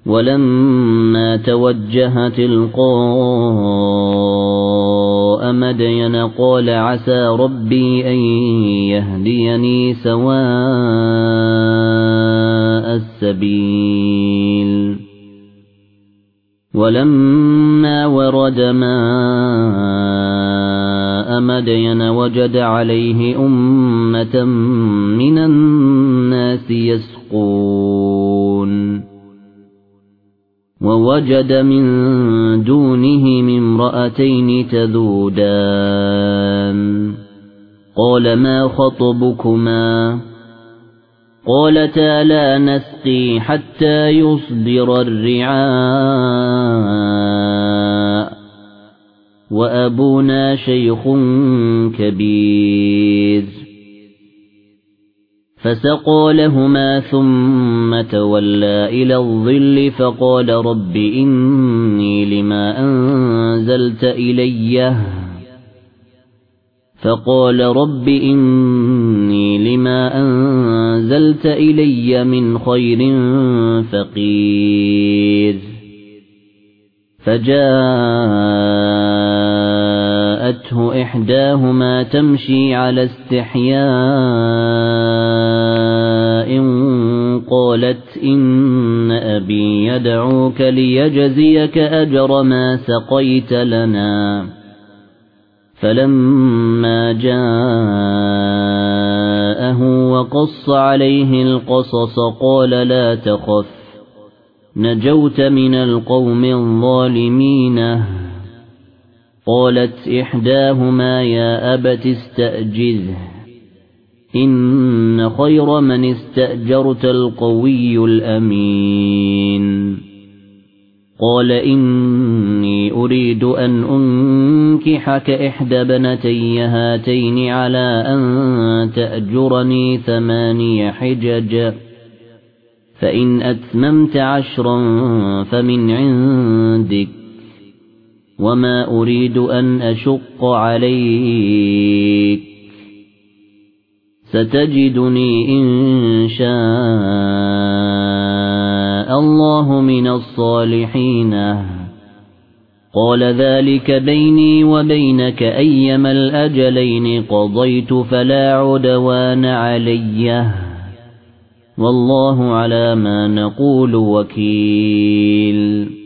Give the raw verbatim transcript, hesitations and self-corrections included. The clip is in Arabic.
ولما توجه تلقاء مدين قال عسى ربي أن يهديني سواء السبيل ولما ورد ماء مدين وجد عليه أمة من الناس يسقون ووجد من دونهم امرأتين تذودان قال ما خطبكما قالتا لا نسقي حتى يصدر الرعاء وأبونا شيخ كبير فسقى لهما ثم تولى إلى الظل فقال رب إني لما أنزلت إلي فقال رب إني لما أنزلت إلي من خير فقير فجاءته إحداهما تمشي على استحياء قالت إن أبي يدعوك ليجزيك أجر ما سقيت لنا فلما جاءه وقص عليه القصص قال لا تخف نجوت من القوم الظالمين قالت إحداهما يا أبت استأجره إن خير من استأجرت القوي الأمين قال إني أريد أن أنكحك إحدى بنتي هاتين على أن تأجرني ثماني حجج فإن أتممت عشرا فمن عندك وما أريد أن أشق عليك ستجدني إن شاء الله من الصالحين قال ذلك بيني وبينك أيما الأجلين قضيت فلا عدوان علي والله على ما نقول وكيل